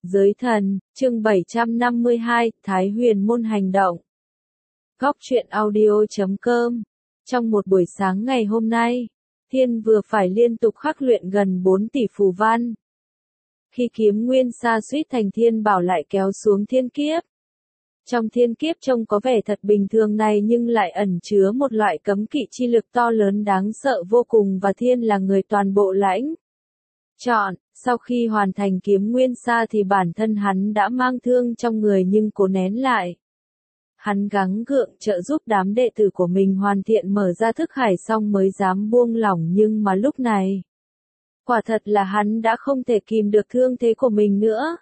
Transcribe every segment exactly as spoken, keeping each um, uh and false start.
Giới thần, chương bảy trăm năm mươi hai, Thái Huyền Môn hành động. Góc truyện audio chấm com. Trong một buổi sáng ngày hôm nay, Thiên vừa phải liên tục khắc luyện gần bốn tỷ phù văn. Khi kiếm nguyên sa suýt thành thiên bảo lại kéo xuống thiên kiếp. Trong thiên kiếp trông có vẻ thật bình thường này nhưng lại ẩn chứa một loại cấm kỵ chi lực to lớn đáng sợ vô cùng và Thiên là người toàn bộ lãnh chọn. Sau khi hoàn thành kiếm nguyên sa thì bản thân hắn đã mang thương trong người nhưng cố nén lại. Hắn gắng gượng trợ giúp đám đệ tử của mình hoàn thiện mở ra thức hải xong mới dám buông lỏng nhưng mà lúc này, quả thật là hắn đã không thể kìm được thương thế của mình nữa.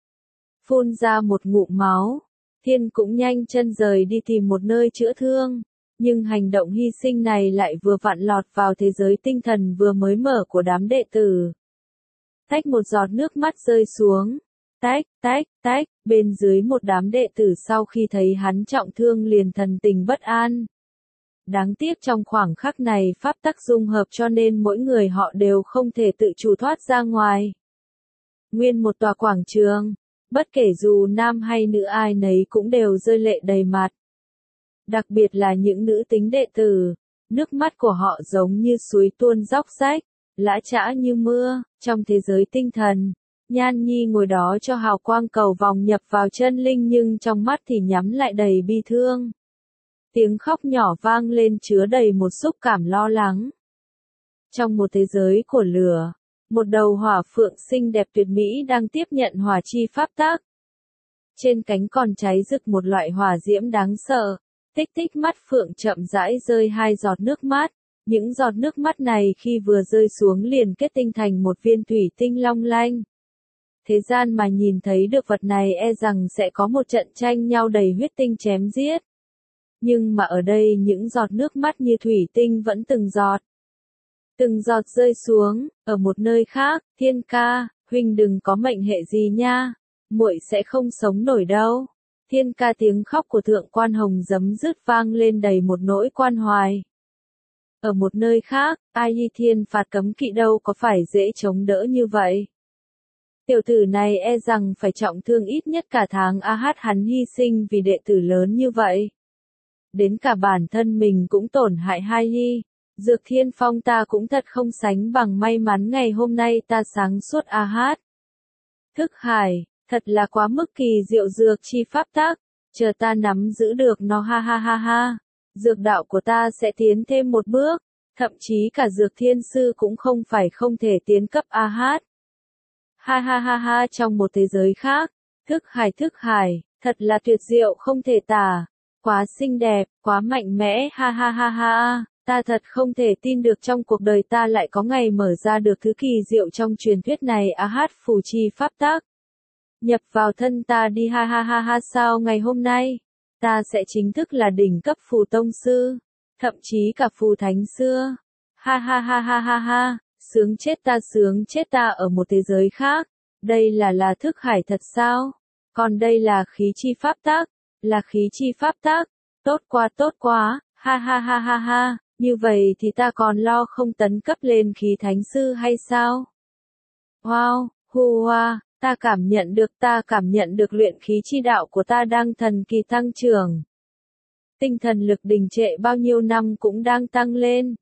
Phun ra một ngụm máu, Thiên cũng nhanh chân rời đi tìm một nơi chữa thương. Nhưng hành động hy sinh này lại vừa vặn lọt vào thế giới tinh thần vừa mới mở của đám đệ tử. Tách một giọt nước mắt rơi xuống. Tách, tách, tách, bên dưới một đám đệ tử sau khi thấy hắn trọng thương liền thần tình bất an. Đáng tiếc trong khoảng khắc này pháp tắc dung hợp cho nên mỗi người họ đều không thể tự chủ thoát ra ngoài. Nguyên một tòa quảng trường, bất kể dù nam hay nữ ai nấy cũng đều rơi lệ đầy mặt. Đặc biệt là những nữ tính đệ tử, nước mắt của họ giống như suối tuôn róc rách, lã chã như mưa. Trong thế giới tinh thần, Nhan Nhi ngồi đó cho hào quang cầu vòng nhập vào chân linh nhưng trong mắt thì nhắm lại đầy bi thương. Tiếng khóc nhỏ vang lên chứa đầy một xúc cảm lo lắng. Trong một thế giới của lửa, một đầu hỏa phượng xinh đẹp tuyệt mỹ đang tiếp nhận hỏa chi pháp tác. Trên cánh còn cháy rực một loại hỏa diễm đáng sợ, tích tích mắt phượng chậm rãi rơi hai giọt nước mắt. Những giọt nước mắt này khi vừa rơi xuống liền kết tinh thành một viên thủy tinh long lanh. Thế gian mà nhìn thấy được vật này e rằng sẽ có một trận tranh nhau đầy huyết tinh chém giết. Nhưng mà ở đây những giọt nước mắt như thủy tinh vẫn từng giọt. Từng giọt rơi xuống, ở một nơi khác, Thiên ca, huynh đừng có mệnh hệ gì nha, muội sẽ không sống nổi đâu. Thiên ca tiếng khóc của thượng quan hồng giấm dứt vang lên đầy một nỗi quan hoài. Ở một nơi khác, ai y thiên phạt cấm kỵ đâu có phải dễ chống đỡ như vậy. Tiểu tử này e rằng phải trọng thương ít nhất cả tháng a hát hắn hy sinh vì đệ tử lớn như vậy. Đến cả bản thân mình cũng tổn hại hai y. Dược Thiên Phong ta cũng thật không sánh bằng may mắn ngày hôm nay ta sáng suốt a hát. Thức hải, thật là quá mức kỳ diệu dược chi pháp tác, chờ ta nắm giữ được nó ha ha ha ha. Dược đạo của ta sẽ tiến thêm một bước, thậm chí cả dược thiên sư cũng không phải không thể tiến cấp a hát. Ha ha ha ha trong một thế giới khác, thức hải thức hải, thật là tuyệt diệu không thể tả, quá xinh đẹp, quá mạnh mẽ ha ha ha ha, ta thật không thể tin được trong cuộc đời ta lại có ngày mở ra được thứ kỳ diệu trong truyền thuyết này a hát phù chi pháp tác. Nhập vào thân ta đi ha ha ha ha sao ngày hôm nay. Ta sẽ chính thức là đỉnh cấp phù tông sư, thậm chí cả phù thánh xưa. Ha ha ha ha ha ha, sướng chết ta sướng chết ta ở một thế giới khác. Đây là là thức hải thật sao? Còn đây là khí chi pháp tác, là khí chi pháp tác. Tốt quá tốt quá, ha ha ha ha ha, như vậy thì ta còn lo không tấn cấp lên khí thánh sư hay sao? Wow, hu hoa. Ta cảm nhận được ta cảm nhận được luyện khí chi đạo của ta đang thần kỳ tăng trưởng. Tinh thần lực đình trệ bao nhiêu năm cũng đang tăng lên.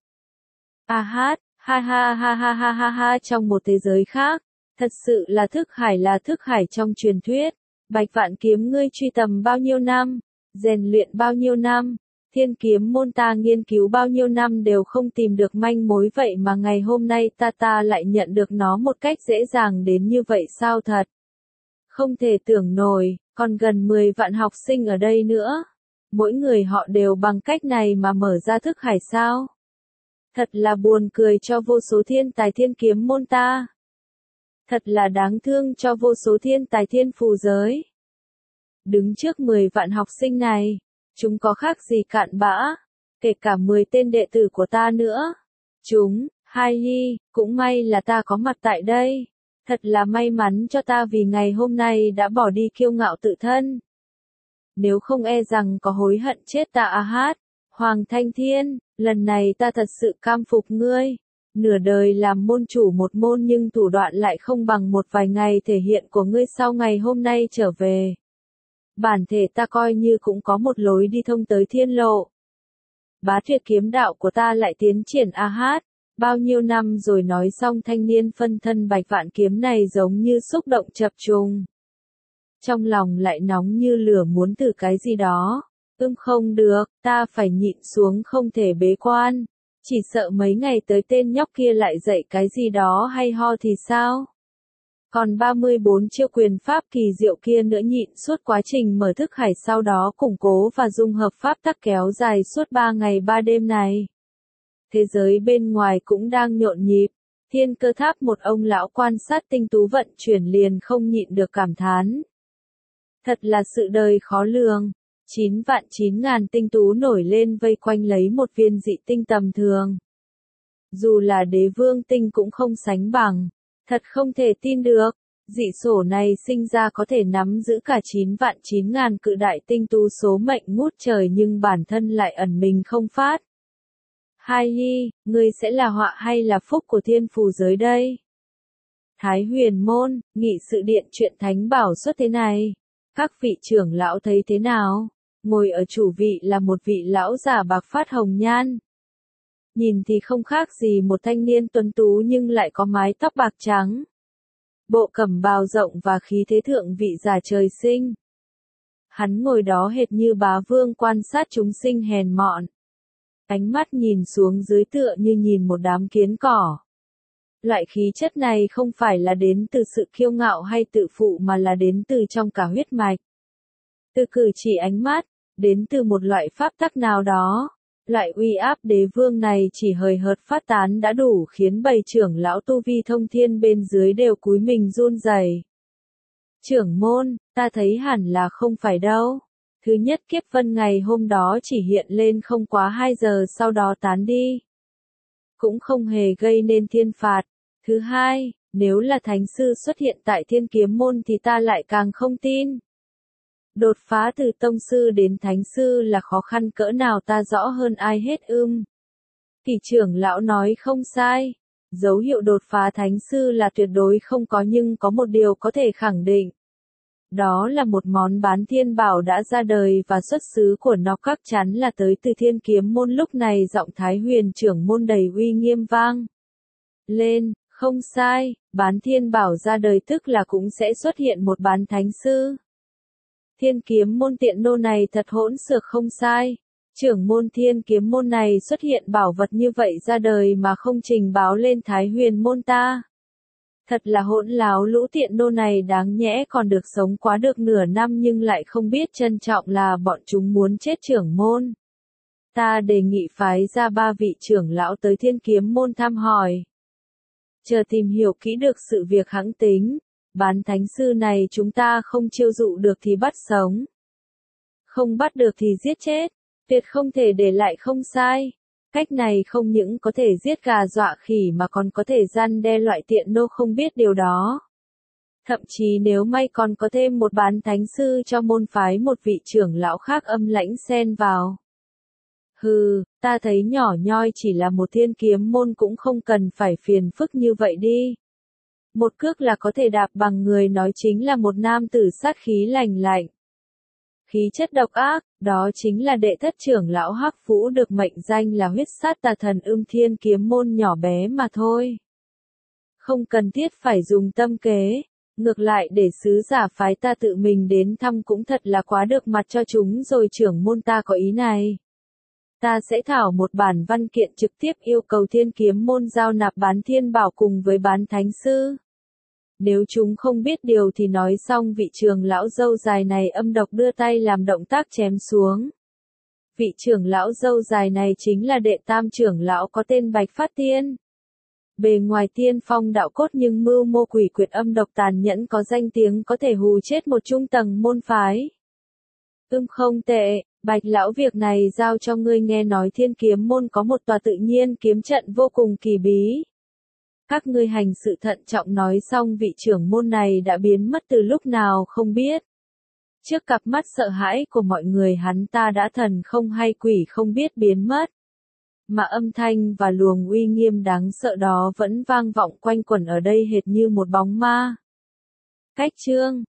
A hát, ha ha ha ha ha ha ha trong một thế giới khác. Thật sự là thức hải là thức hải trong truyền thuyết. Bạch Vạn Kiếm ngươi truy tầm bao nhiêu năm, rèn luyện bao nhiêu năm. Thiên kiếm môn ta nghiên cứu bao nhiêu năm đều không tìm được manh mối vậy mà ngày hôm nay ta ta lại nhận được nó một cách dễ dàng đến như vậy sao thật. Không thể tưởng nổi, còn gần mười vạn học sinh ở đây nữa. Mỗi người họ đều bằng cách này mà mở ra thức hải sao. Thật là buồn cười cho vô số thiên tài thiên kiếm môn ta. Thật là đáng thương cho vô số thiên tài thiên phù giới. Đứng trước mười vạn học sinh này. Chúng có khác gì cạn bã, kể cả mười tên đệ tử của ta nữa. Chúng, hai y, cũng may là ta có mặt tại đây. Thật là may mắn cho ta vì ngày hôm nay đã bỏ đi kiêu ngạo tự thân. Nếu không e rằng có hối hận chết ta a hát. Hoàng Thanh Thiên, lần này ta thật sự cam phục ngươi. Nửa đời làm môn chủ một môn nhưng thủ đoạn lại không bằng một vài ngày thể hiện của ngươi sau ngày hôm nay trở về. Bản thể ta coi như cũng có một lối đi thông tới thiên lộ. Bá tuyệt kiếm đạo của ta lại tiến triển a hát. Bao nhiêu năm rồi nói xong thanh niên phân thân bạch vạn kiếm này giống như xúc động chập trùng. Trong lòng lại nóng như lửa muốn thử cái gì đó. Ưm không được, ta phải nhịn xuống không thể bế quan. Chỉ sợ mấy ngày tới tên nhóc kia lại dạy cái gì đó hay ho thì sao? Còn ba mươi bốn chiêu quyền pháp kỳ diệu kia nữa nhịn suốt quá trình mở thức hải sau đó củng cố và dung hợp pháp tắc kéo dài suốt ba ngày ba đêm này. Thế giới bên ngoài cũng đang nhộn nhịp. Thiên Cơ Tháp một ông lão quan sát tinh tú vận chuyển liền không nhịn được cảm thán. Thật là sự đời khó lường. Chín vạn chín ngàn tinh tú nổi lên vây quanh lấy một viên dị tinh tầm thường. Dù là đế vương tinh cũng không sánh bằng. Thật không thể tin được. Dị sổ này sinh ra có thể nắm giữ cả chín vạn chín ngàn cự đại tinh tú số mệnh ngút trời nhưng bản thân lại ẩn mình không phát. Hai Nhi, ngươi sẽ là họa hay là phúc của thiên phù giới đây? Thái Huyền Môn, nghị sự điện chuyện thánh bảo xuất thế này. Các vị trưởng lão thấy thế nào? Ngồi ở chủ vị là một vị lão già bạc phát hồng nhan. Nhìn thì không khác gì một thanh niên tuấn tú nhưng lại có mái tóc bạc trắng. Bộ cẩm bào rộng và khí thế thượng vị giả trời sinh. Hắn ngồi đó hệt như bá vương quan sát chúng sinh hèn mọn. Ánh mắt nhìn xuống dưới tựa như nhìn một đám kiến cỏ. Loại khí chất này không phải là đến từ sự kiêu ngạo hay tự phụ mà là đến từ trong cả huyết mạch. Từ cử chỉ ánh mắt, đến từ một loại pháp tắc nào đó. Loại uy áp đế vương này chỉ hời hợt phát tán đã đủ khiến bầy trưởng lão tu vi thông thiên bên dưới đều cúi mình run rẩy. Trưởng môn, ta thấy hẳn là không phải đâu. Thứ nhất kiếp vân ngày hôm đó chỉ hiện lên không quá hai giờ sau đó tán đi. Cũng không hề gây nên thiên phạt. Thứ hai, nếu là thánh sư xuất hiện tại thiên kiếm môn thì ta lại càng không tin. Đột phá từ tông sư đến thánh sư là khó khăn cỡ nào ta rõ hơn ai hết ưm. Kỳ trưởng lão nói không sai. Dấu hiệu đột phá thánh sư là tuyệt đối không có nhưng có một điều có thể khẳng định. Đó là một món bán thiên bảo đã ra đời và xuất xứ của nó chắc chắn là tới từ thiên kiếm môn. Lúc này giọng Thái Huyền trưởng môn đầy uy nghiêm vang lên, không sai, bán thiên bảo ra đời tức là cũng sẽ xuất hiện một bán thánh sư. Thiên kiếm môn tiện nô này thật hỗn xược không sai. Trưởng môn thiên kiếm môn này xuất hiện bảo vật như vậy ra đời mà không trình báo lên Thái Huyền môn ta. Thật là hỗn láo, lũ tiện nô này đáng nhẽ còn được sống quá được nửa năm nhưng lại không biết trân trọng là bọn chúng muốn chết trưởng môn. Ta đề nghị phái ra ba vị trưởng lão tới thiên kiếm môn thăm hỏi. Chờ tìm hiểu kỹ được sự việc hãng tính. Bán thánh sư này chúng ta không chiêu dụ được thì bắt sống. Không bắt được thì giết chết. Tuyệt không thể để lại không sai. Cách này không những có thể giết gà dọa khỉ mà còn có thể răn đe loại tiện nô không biết điều đó. Thậm chí nếu may còn có thêm một bán thánh sư cho môn phái một vị trưởng lão khác âm lãnh xen vào. Hừ, ta thấy nhỏ nhoi chỉ là một thiên kiếm môn cũng không cần phải phiền phức như vậy đi. Một cước là có thể đạp bằng người nói chính là một nam tử sát khí lành lạnh. Khí chất độc ác, đó chính là đệ thất trưởng lão Hắc Vũ được mệnh danh là huyết sát tà thần ưm thiên kiếm môn nhỏ bé mà thôi. Không cần thiết phải dùng tâm kế, ngược lại để sứ giả phái ta tự mình đến thăm cũng thật là quá được mặt cho chúng rồi. Trưởng môn ta có ý này. Ta sẽ thảo một bản văn kiện trực tiếp yêu cầu thiên kiếm môn giao nạp bán thiên bảo cùng với bán thánh sư. Nếu chúng không biết điều thì nói xong vị trưởng lão râu dài này âm độc đưa tay làm động tác chém xuống. Vị trưởng lão râu dài này chính là đệ tam trưởng lão có tên Bạch Phát Tiên. Bề ngoài tiên phong đạo cốt nhưng mưu mô quỷ quyệt âm độc tàn nhẫn có danh tiếng có thể hù chết một trung tầng môn phái. Ưm không tệ, Bạch lão việc này giao cho ngươi. Nghe nói thiên kiếm môn có một tòa tự nhiên kiếm trận vô cùng kỳ bí. Các ngươi hành sự thận trọng. Nói xong vị trưởng môn này đã biến mất từ lúc nào không biết. Trước cặp mắt sợ hãi của mọi người hắn ta đã thần không hay quỷ không biết biến mất. mà âm thanh và luồng uy nghiêm đáng sợ đó vẫn vang vọng quanh quẩn ở đây hệt như một bóng ma. Cách chương